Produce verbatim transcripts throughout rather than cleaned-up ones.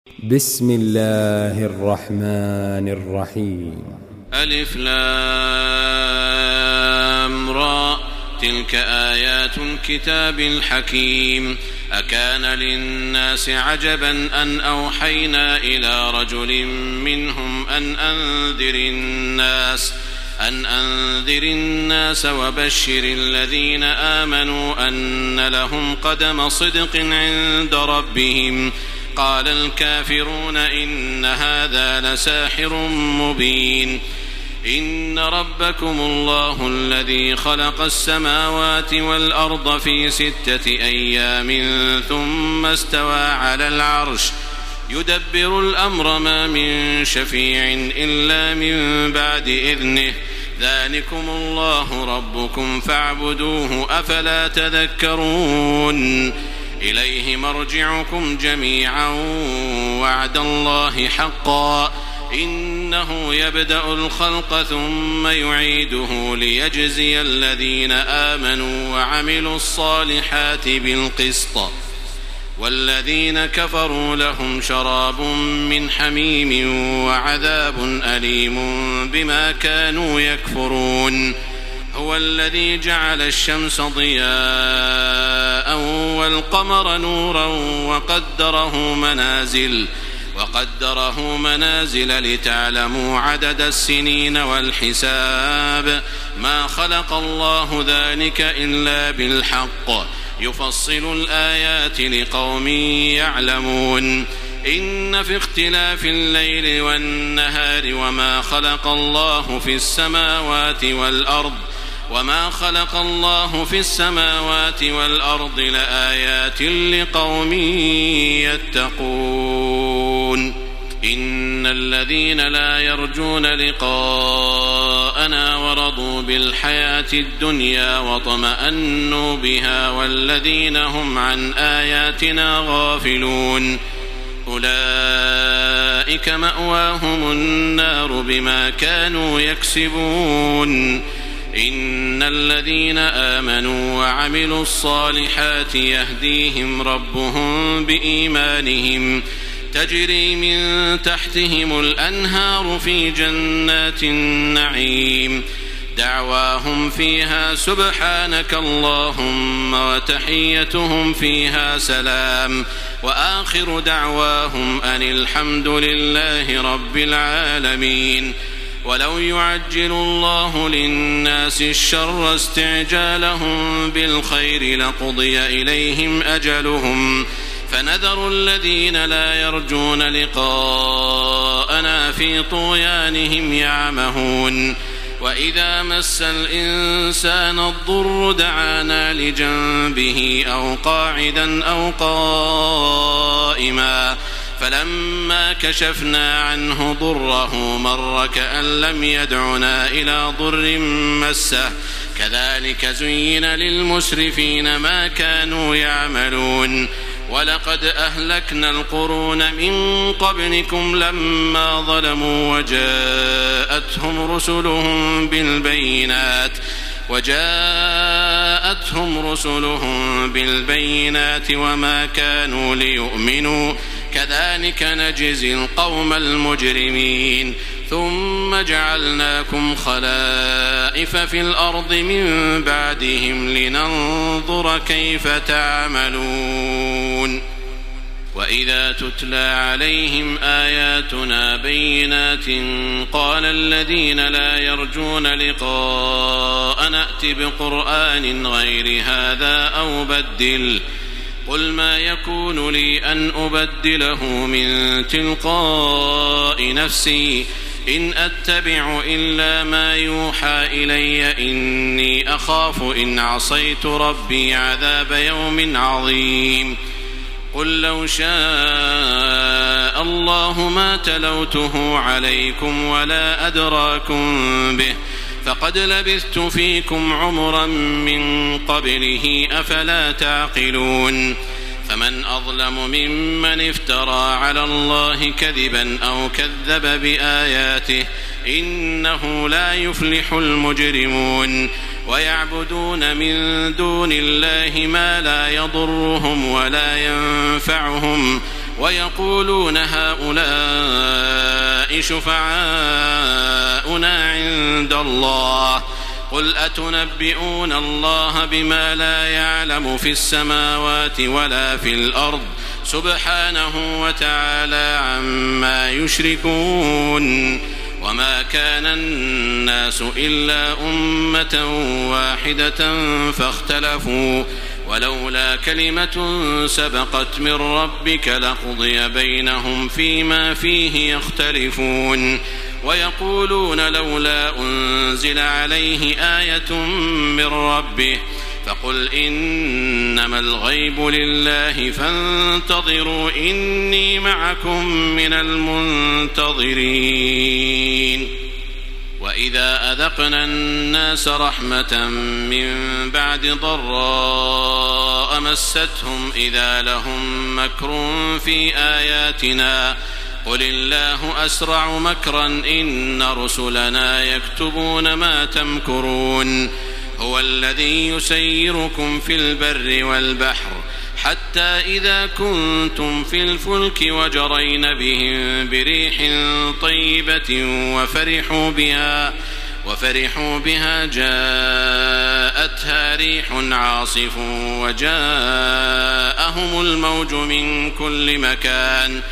بسم الله الرحمن الرحيم. ألف لام را، تلك آيات الكتاب الحكيم. أكان للناس عجبا أن أوحينا إلى رجل منهم أن أنذر الناس أن أنذر الناس وبشر الذين آمنوا أن لهم قدم صدق عند ربهم. قال الكافرون إن هذا لساحر مبين. إن ربكم الله الذي خلق السماوات والأرض في ستة أيام ثم استوى على العرش يدبر الأمر ما من شفيع إلا من بعد إذنه. ذلكم الله ربكم فاعبدوه أفلا تذكرون. إليه مرجعكم جميعا وعد الله حقا إنه يبدأ الخلق ثم يعيده ليجزي الذين آمنوا وعملوا الصالحات بالقسط. والذين كفروا لهم شراب من حميم وعذاب أليم بما كانوا يكفرون. هو الذي جعل الشمس ضياء والقمر نورا وقدره منازل وقدره منازل لتعلموا عدد السنين والحساب. ما خلق الله ذلك إلا بالحق يفصل الآيات لقوم يعلمون. إن في اختلاف الليل والنهار وما خلق الله في السماوات والأرض وما خلق الله في السماوات والأرض لآيات لقوم يتقون. إن الذين لا يرجون لقاءنا ورضوا بالحياة الدنيا واطمأنوا بها والذين هم عن آياتنا غافلون أولئك مأواهم النار بما كانوا يكسبون. إن الذين آمنوا وعملوا الصالحات يهديهم ربهم بإيمانهم تجري من تحتهم الأنهار في جنات النعيم. دعواهم فيها سبحانك اللهم وتحيتهم فيها سلام وآخر دعواهم أن الحمد لله رب العالمين. ولو يعجل الله للناس الشر استعجالهم بالخير لقضي إليهم أجلهم فنذر الذين لا يرجون لقاءنا في طغيانهم يعمهون. وإذا مس الإنسان الضر دعانا لجنبه أو قاعدا أو قائما فلما كشفنا عنه ضره مر كأن لم يدعنا إلى ضر مسه. كذلك زين للمسرفين ما كانوا يعملون. ولقد أهلكنا القرون من قبلكم لما ظلموا وجاءتهم رسلهم بالبينات وجاءتهم رسلهم بالبينات وما كانوا ليؤمنوا كذلك نجزي القوم المجرمين. ثم جعلناكم خلائف في الأرض من بعدهم لننظر كيف تعملون. وإذا تتلى عليهم آياتنا بينات قال الذين لا يرجون لقاءنا ائت بقرآن غير هذا أو بدل. قل ما يكون لي أن أبدله من تلقاء نفسي إن أتبع إلا ما يوحى إلي إني أخاف إن عصيت ربي عذاب يوم عظيم. قل لو شاء الله ما تلوته عليكم ولا أدراكم به فقد لبثت فيكم عمرا من قبله أفلا تعقلون. فمن أظلم ممن افترى على الله كذبا أو كذب بآياته إنه لا يفلح المجرمون. ويعبدون من دون الله ما لا يضرهم ولا ينفعهم ويقولون هؤلاء شفعاؤنا عند الله قل أتنبئون الله بما لا يعلم في السماوات ولا في الأرض سبحانه وتعالى عما يشركون وما كان الناس إلا أمة واحدة فاختلفوا ولولا كلمة سبقت من ربك لقضي بينهم فيما فيه يختلفون ويقولون لولا أنزل عليه آية من ربه فقل إنما الغيب لله فانتظروا إني معكم من المنتظرين وإذا أذقنا الناس رحمة من بعد ضراء مستهم إذا لهم مكر في آياتنا قل الله أسرع مكرا إن رسلنا يكتبون ما تمكرون هو الذي يسيركم في البر والبحر حتى إذا كنتم في الفلك وجرين بهم بريح طيبة وفرحوا بها وفرحوا بها جاءتها ريح عاصف وجاءهم الموج من كل مكان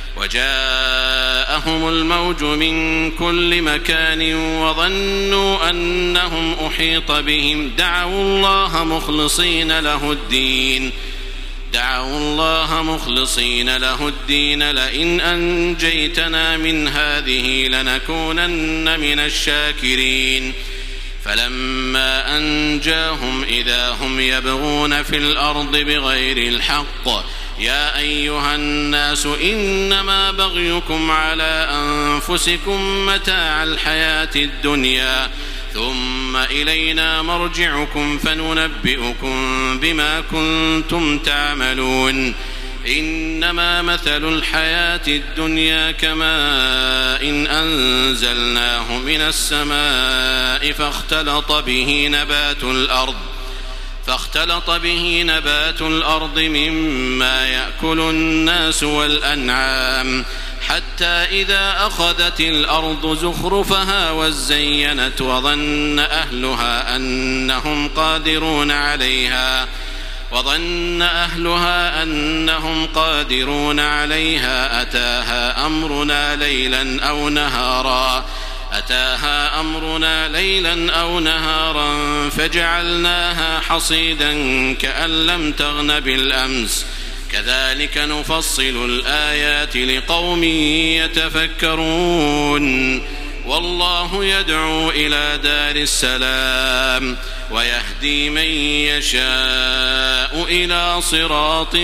وجاءهم الموج من كل مكان وظنوا أنهم أحيط بهم دعوا الله مخلصين له الدين دعوا الله مخلصين له الدين لئن أنجيتنا من هذه لنكونن من الشاكرين فلما أنجاهم إذا هم يبغون في الأرض بغير الحق يا أيها الناس إنما بغيكم على أنفسكم متاع الحياة الدنيا ثم إلينا مرجعكم فننبئكم بما كنتم تعملون إنما مثل الحياة الدنيا كماء إن أنزلناه من السماء فاختلط به نبات الأرض فاختلط به نبات الأرض مما يأكل الناس والأنعام حتى إذا أخذت الأرض زخرفها وزينت وظن أهلها أنهم قادرون عليها وظن أهلها أنهم قادرون عليها أتاها أمرنا ليلا أو نهارا أتاها أمرنا ليلا أو نهارا فجعلناها حصيدا كأن لم تغن بالأمس كذلك نفصل الآيات لقوم يتفكرون والله يدعو إلى دار السلام ويهدي من يشاء إلى صراط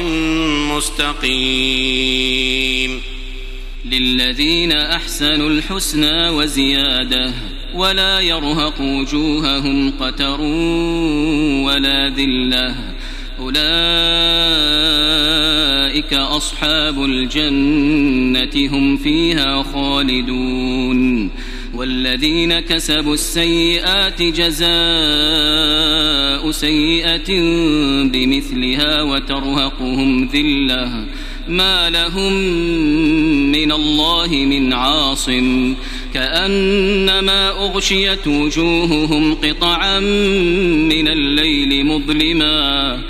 مستقيم للذين أحسنوا الحسنى وزيادة ولا يرهق وجوههم قتر ولا ذلة أولئك أصحاب الجنة هم فيها خالدون والذين كسبوا السيئات جزاء سيئة بمثلها وترهقهم ذلة ما لهم من الله من عاصم كأنما أغشيت وجوههم قطعا من الليل مظلما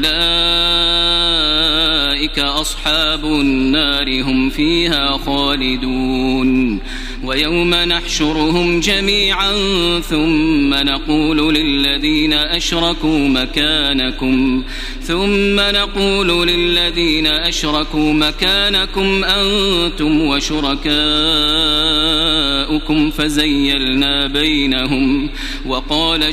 أولئك أصحاب النار هم فيها خالدون ويوم نحشرهم جميعا ثم نقول للذين أشركوا مكانكم ثم نقول للذين أشركوا مكانكم أنتم وشركاؤكم فزيلنا بينهم وقال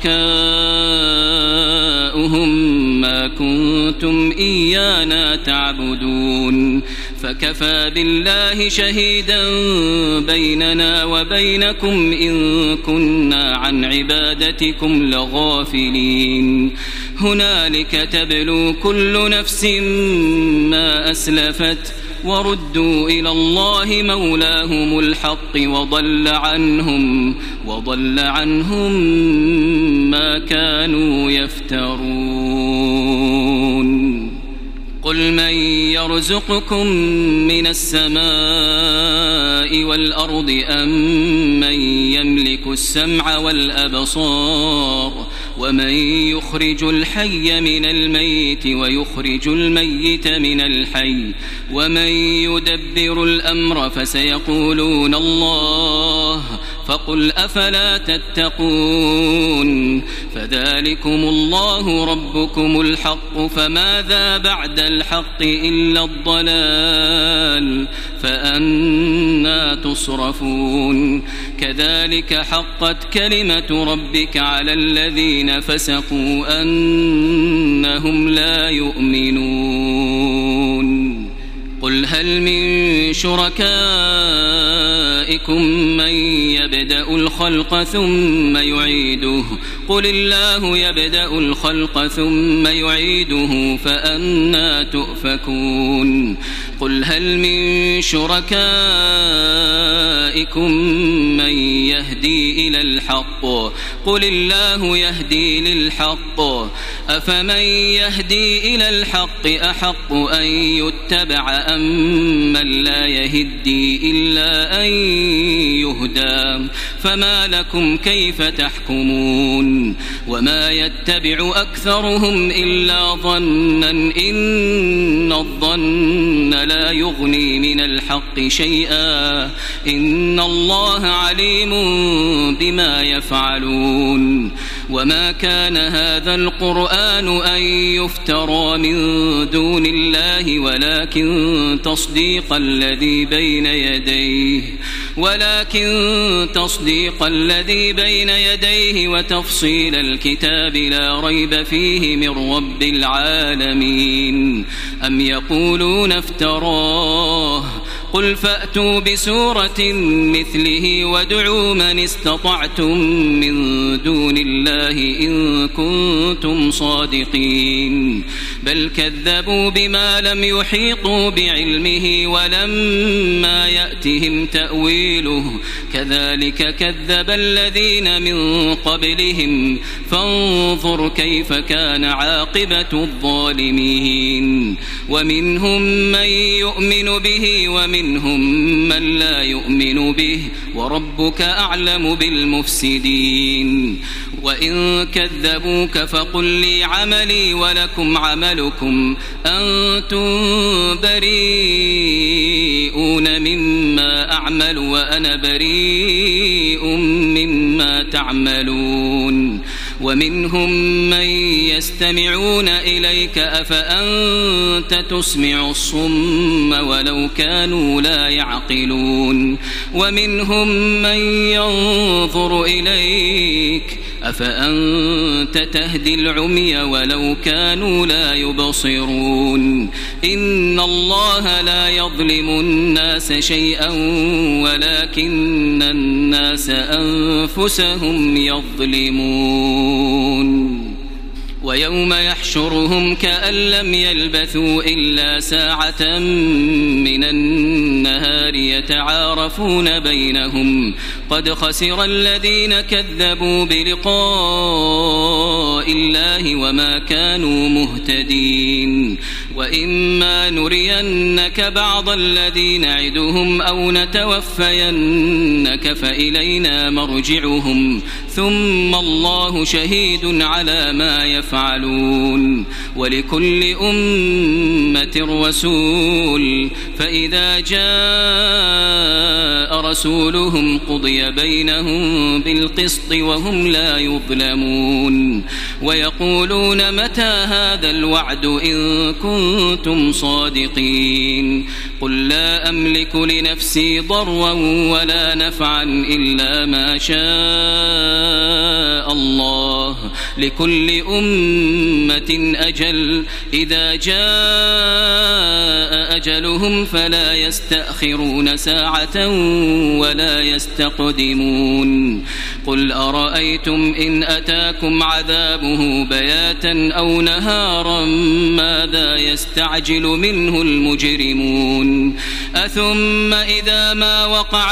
شركاؤهم ما كنتم إيانا تعبدون فكفى بالله شهيدا بيننا وبينكم إن كنا عن عبادتكم لغافلين هنالك تبلو كل نفس ما أسلفت وردوا إلى الله مولاهم الحق وضل عنهم وضل عنهم ما كانوا يفترون قل من يرزقكم من السماء والأرض أم من يملك السمع والأبصار ومن يخرج الحي من الميت ويخرج الميت من الحي ومن يدبر الأمر فسيقولون الله فقل أفلا تتقون فذلكم الله ربكم الحق فماذا بعد الحق إلا الضلال فأنى تصرفون كذلك حقت كلمة ربك على الذين فسقوا أنهم لا يؤمنون قل هل من شركائكم من يبدأ الخلق ثم يعيده قل الله يبدأ الخلق ثم يعيده فأنى تؤفكون قل هل من شركائكم من يهدي إلى الحق قل الله يهدي للحق أفمن يهدي إلى الحق أحق أن يتبع أم من لا يهدي إلا أن يهدى فما لكم كيف تحكمون وما يتبع أكثرهم إلا ظنا إن الظن لا يغني من الحق شيئا إن الله عليم بما يفعلون وما كان هذا القرآن أن يفترى من دون الله ولكن تصديق الذي بين يديه ولكن تصديق الذي بين يديه وتفصيل الكتاب لا ريب فيه من رب العالمين أم يقولون افتراه قل فأتوا بسورة مثله وادعوا من استطعتم من دون الله إن كنتم صادقين بل كذبوا بما لم يحيطوا بعلمه ولما يأتهم تأويله كذلك كذب الذين من قبلهم فانظر كيف كان عاقبة الظالمين ومنهم من يؤمن به ومنهم من لا يؤمن به وربك أعلم بالمفسدين وإن كذبوك فقل لي عملي ولكم عملكم أنتم بريئون مما أعمل وأنا بريء مما تعملون ومنهم من يستمعون إليك أفأنت تسمع الصم ولو كانوا لا يعقلون ومنهم من ينظر إليك أفأنت تهدي العمي ولو كانوا لا يبصرون إن الله لا يظلم الناس شيئا ولكن الناس أنفسهم يظلمون ويوم يحشرهم كأن لم يلبثوا إلا ساعة من النهار يتعارفون بينهم قد خسر الذين كذبوا بلقاء الله وما كانوا مهتدين وإما نرينك بعض الذي نعدهم أو نتوفينك فإلينا مرجعهم ثم الله شهيد على ما يفعلون ولكل أمة رسول فإذا جاء رسولهم قضي بينهم بالقسط وهم لا يظلمون ويقولون متى هذا الوعد إن كنتم صادقين قل لا أملك لنفسي ضرا ولا نفعا إلا ما شاء الله لكل أمة أجل إذا جاء أجلهم فلا يستأخرون ساعة ولا يستقدمون قل أرأيتم إن أتاكم عذابه بياتا أو نهارا ماذا يستعجل منه المجرمون أثم إذا ما وقع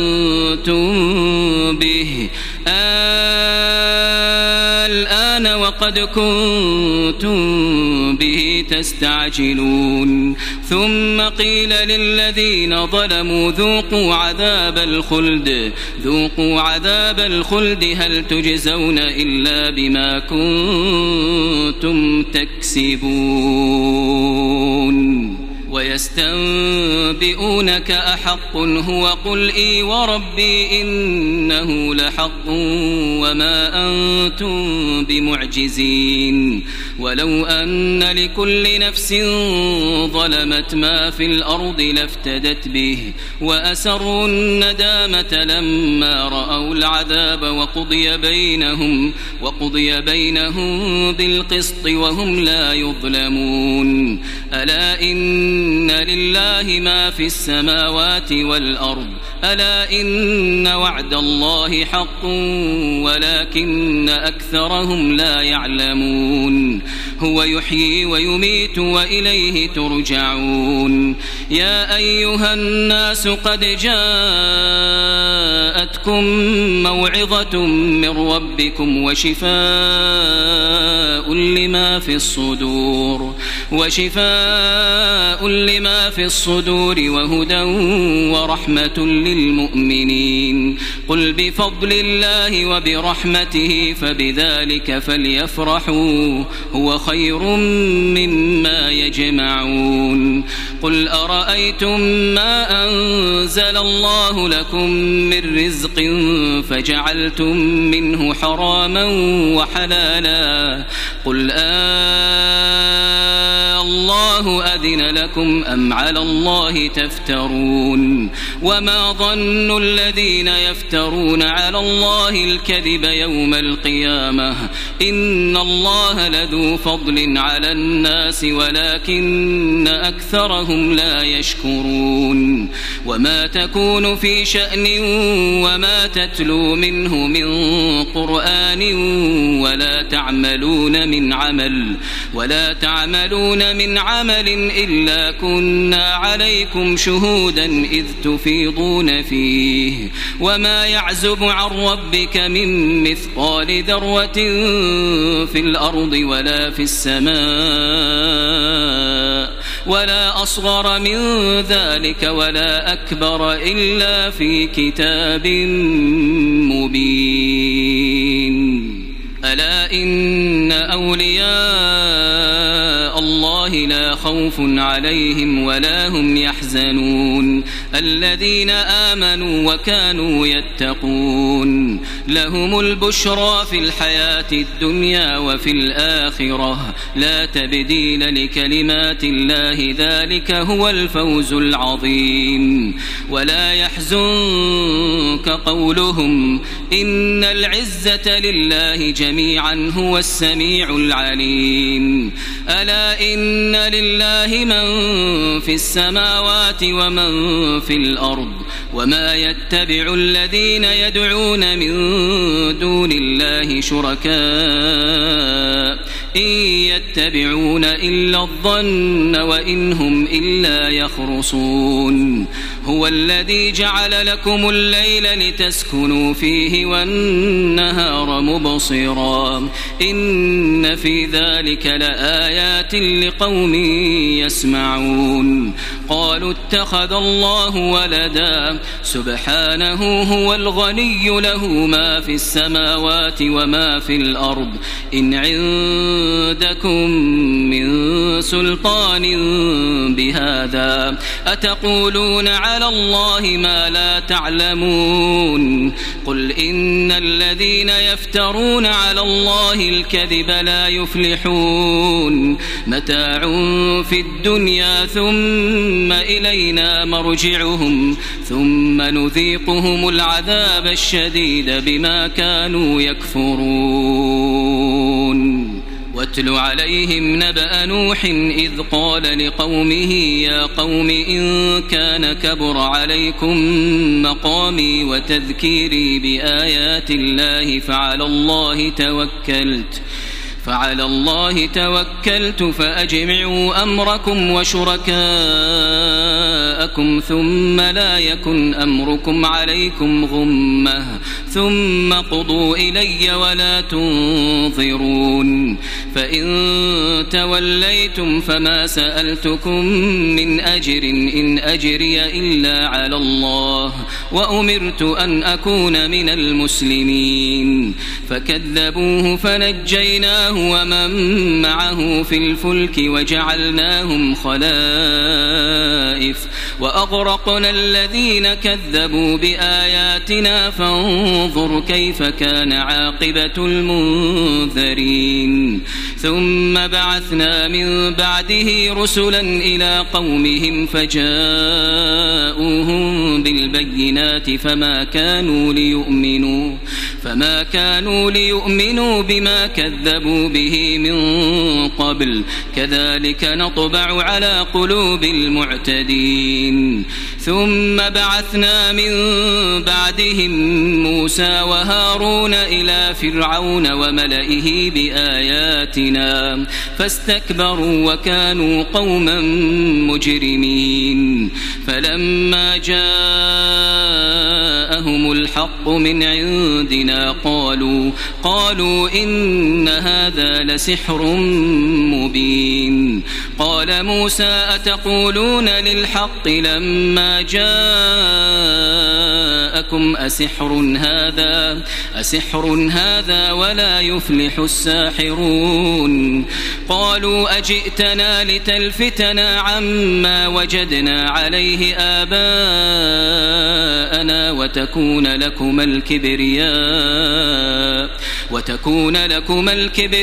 آمنتم به الآن وقد قد كنتم به تستعجلون ثم قيل للذين ظلموا ذوقوا عذاب الخلد ذوقوا عذاب الخلد هل تجزون إلا بما كنتم تكسبون ويستنبئونك أحق هو قل إي وربي إنه لحق وما أنتم بمعجزين ولو أن لكل نفس ظلمت ما في الأرض لافتدت به وأسروا الندامة لما رأوا العذاب وقضي بينهم وقضي بينهم بالقسط وهم لا يظلمون ألا إن إن لله ما في السماوات والأرض ألا إن وعد الله حق ولكن أكثرهم لا يعلمون هو يحيي ويميت وإليه ترجعون يا أيها الناس قد جاءتكم موعظة من ربكم وشفاء لما في الصدور وشفاء لما في الصدور وهدى ورحمة للمؤمنين قل بفضل الله وبرحمته فبذلك فليفرحوا هو خير مما يجمعون قل أرأيتم ما أنزل الله لكم من رزق فجعلتم منه حراما وحلالا قل آه الله أذن لكم أم على الله تفترون وما ظن الذين يفترون على الله الكذب يوم القيامة إن الله لذو فضل على الناس ولكن أكثرهم لا يشكرون وما تكون في شأن وما تتلو منه من قرآن ولا تعملون من عمل ولا تعملون من عمل إلا كنا عليكم شهودا إذ تفيضون فيه وما يعزب عن ربك من مثقال ذرة في الأرض ولا في السماء ولا أصغر من ذلك ولا أكبر إلا في كتاب مبين ألا إن أولياء الله لا خوف عليهم ولا هم يحزنون الذين آمنوا وكانوا يتقون لهم البشرى في الحياة الدنيا وفي الآخرة لا تبديل لكلمات الله ذلك هو الفوز العظيم ولا يحزنك قولهم إن العزة لله جميعا هو السميع العليم ألا إن لله من في السماوات ومن في الأرض وما يتبع الذين يدعون من دون الله شركاء إن يتبعون إلا الظن وإن هم إلا يخرصون هو الذي جعل لكم الليل لتسكنوا فيه والنهار مبصرا إن في ذلك لآيات لقوم يسمعون قالوا اتخذ الله ولدا سبحانه هو الغني له ما في السماوات وما في الأرض إن عندكم من سلطان بهذا أتقولون على الله ما لا تعلمون قل إن الذين يفترون على الله الكذب لا يفلحون متاع في الدنيا ثم إلينا مرجعهم ثم نذيقهم العذاب الشديد بما كانوا يكفرون واتل عليهم نبأ نوح إذ قال لقومه يا قوم إن كان كبر عليكم مقامي وتذكيري بآيات الله فعلى الله توكلت فعلى الله توكلت فأجمعوا أمركم وشركاءكم ثم لا يكن أمركم عليكم غمة ثم قضوا إلي ولا تنظرون فإن توليتم فما سألتكم من أجر إن أجري إلا على الله وأمرت أن أكون من المسلمين فكذبوه فنجيناه ومن معه في الفلك وجعلناهم خلائف وأغرقنا الذين كذبوا بآياتنا فانظر كيف كان عاقبة المنذرين ثم بعثنا من بعده رسلا إلى قومهم فجاءوهم بالبينات فما كانوا ليؤمنوا فما كانوا ليؤمنوا بما كذبوا به من قبل كذلك نطبع على قلوب المعتدين ثم بعثنا من بعدهم موسى وهارون إلى فرعون وملئه بآياتنا فاستكبروا وكانوا قوما مجرمين فلما جاءهم الحق من عندنا قالوا قالوا إن هذا لسحر مبين قال موسى أتقولون للحق لما جاءكم أسحر هذا أسحر هذا ولا يفلح الساحرون قالوا أجئتنا لتلفتنا عما وجدنا عليه آباءنا وتكون لكما الكبرياء وتكون لكما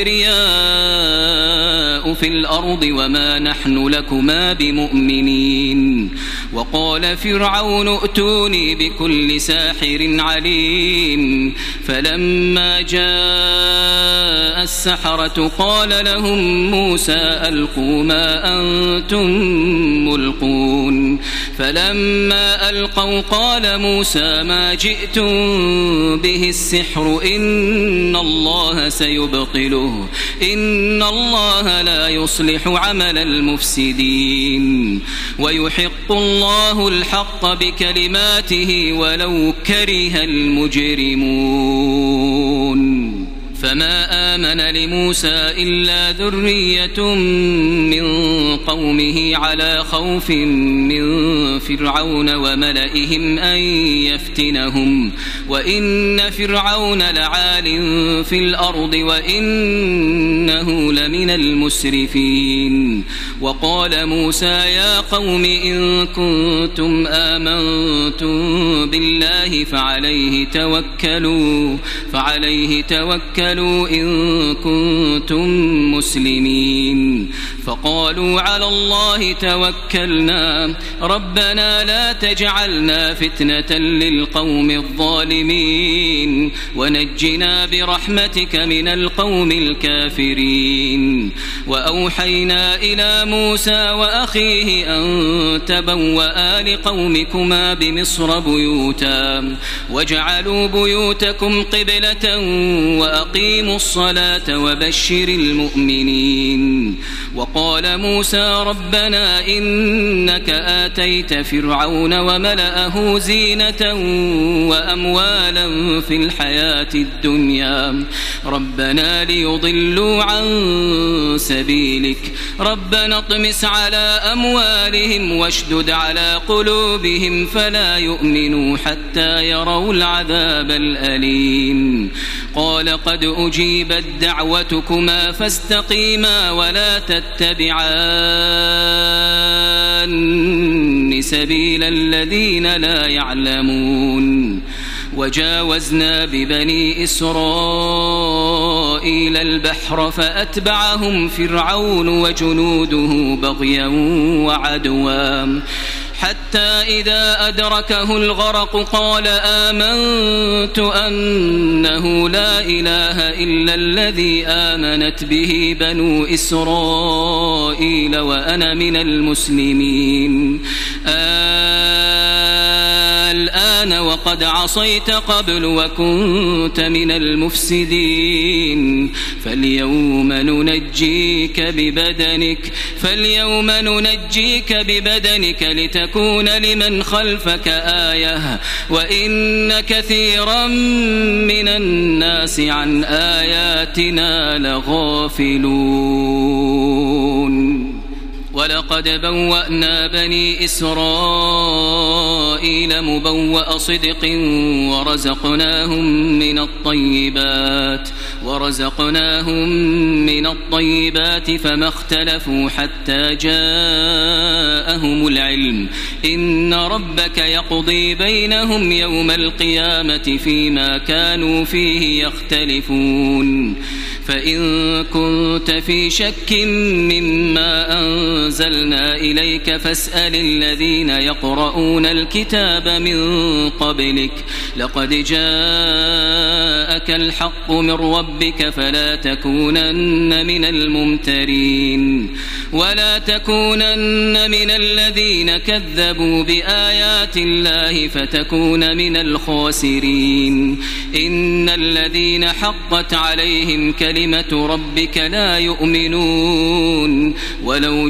الكبرياء في الأرض وما نحن لكما بمؤمنين وقال فرعون ائتوني بكل ساحر عليم فلما جاء السحرة قال لهم موسى ألقوا ما أنتم ملقون فلما ألقوا قال موسى ما جئتم به السحر إن الله سيبطله إن الله لا يصلح عمل المفسدين ويحق الله الحق بكلماته ولو كره المجرمون فما آمن لموسى إلا ذرية من قومه على خوف من فرعون وملئهم أن يفتنهم وإن فرعون لعال في الأرض وإنه لمن المسرفين وقال موسى يا قوم إن كنتم آمنتم بالله فعليه توكلوا فعليه توكلوا إن كنتم مسلمين فقالوا على الله توكلنا ربنا لا تجعلنا فتنة للقوم الظالمين ونجنا برحمتك من القوم الكافرين وأوحينا إلى موسى وأخيه أن تبوأ لقومكما بمصر بيوتا واجعلوا بيوتكم قبلة وأقيموا الصلاة وبشر المؤمنين وقال موسى ربنا إنك آتيت فرعون وملأه زينة وأموالا في الحياة الدنيا ربنا ليضلوا عن سبيلك ربنا اطمس على أموالهم واشدد على قلوبهم فلا يؤمنوا حتى يروا العذاب الأليم قال قد أجيبت دعوتكما فاستقيما ولا تتبعان سبيل الذين لا يعلمون وجاوزنا ببني إسرائيل البحر فأتبعهم فرعون وجنوده بغيا وعدوا حتى إذا أدركه الغرق قال آمنت أنه لا إله إلا الذي آمنت به بنو إسرائيل وأنا من المسلمين الآن وقد عصيت قبل وكنت من المفسدين فاليوم ننجيك ببدنك فاليوم ننجيك ببدنك لتكون لمن خلفك آية وإن كثيرا من الناس عن آياتنا لغافلون ولقد بوأنا بني إسرائيل مبوأ صدق ورزقناهم من الطيبات ورزقناهم من الطيبات فما اختلفوا حتى جاءهم العلم إن ربك يقضي بينهم يوم القيامة فيما كانوا فيه يختلفون فإن كنت في شك مما أنزلنا إليك فاسأل الذين يقرؤون الكتاب من قبلك لقد جاءك الحق من ربك فلا تكونن من الممترين ولا تكونن من الذين كذبوا بآيات الله فتكون من الخاسرين إن الذين حقت عليهم كلمة كلمة ربك لا يؤمنون ولو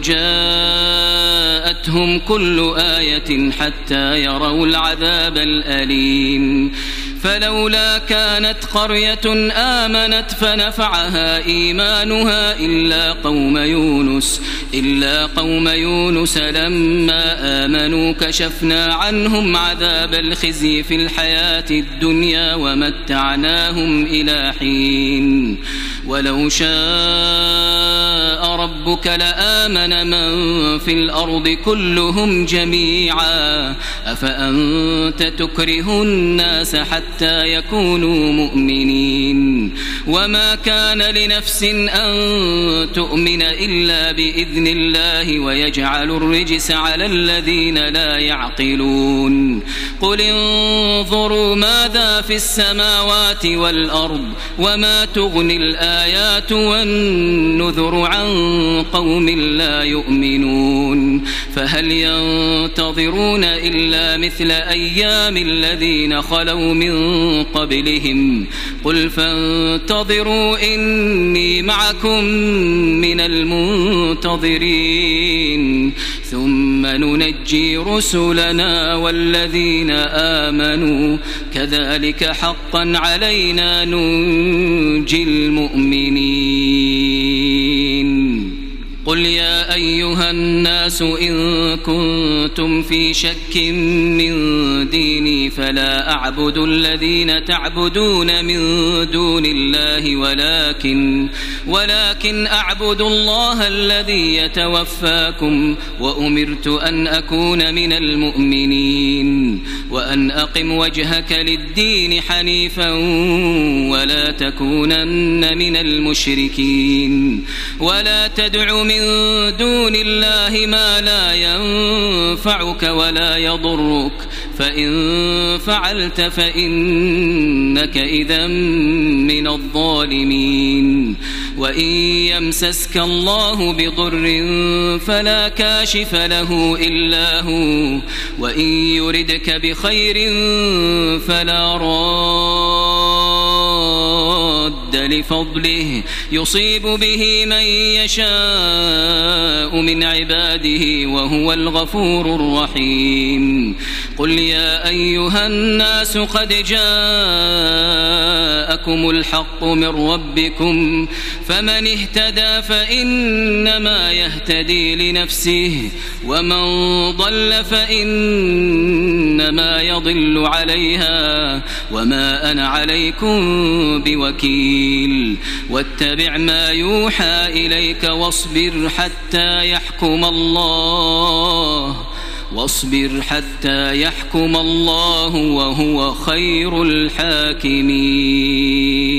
جاءتهم كل آية حتى يروا العذاب الأليم فلولا كانت قرية آمنت فنفعها إيمانها إلا قوم يونس إلا قوم يونس لما آمنوا كشفنا عنهم عذاب الخزي في الحياة الدنيا ومتعناهم إلى حين ولو شاء ربك لآمن من في الأرض كلهم جميعا أفأنت تكره الناس حتى يكونوا مؤمنين وما كان لنفس أن تؤمن إلا بإذن الله ويجعل الرجس على الذين لا يعقلون قل انظروا ماذا في السماوات والأرض وما تغني الآيات والنذر عن قوم لا يؤمنون فهل ينتظرون إلا مثل أيام الذين خلوا من قبلهم قل فانتظروا إني معكم من المنتظرين ثم ننجي رسلنا والذين آمنوا كذلك حقا علينا ننجي المؤمنين قل يا أيها الناس إن كنتم في شك من ديني فلا أعبد الذين تعبدون من دون الله ولكن ولكن أعبد الله الذي يتوفاكم وأمرت أن أكون من المؤمنين وأن أقم وجهك للدين حنيفا ولا تكونن من المشركين ولا تدع من دون الله ما لا ينفعك ولا يضرك فإن فعلت فإنك إذا من الظالمين وإن يمسسك الله بضر فلا كاشف له إلا هو وإن يردك بخير فلا راد لفضله يصيب به من يشاء من عباده وهو الغفور الرحيم قل يا أيها الناس قد جاءكم الحق من ربكم فمن اهتدى فإنما يهتدي لنفسه ومن ضل فإنما يضل عليها وما أنا عليكم بوكيل واتبع ما يوحى إليك واصبر حتى يحكم الله واصبر حتى يحكم الله وهو خير الحاكمين.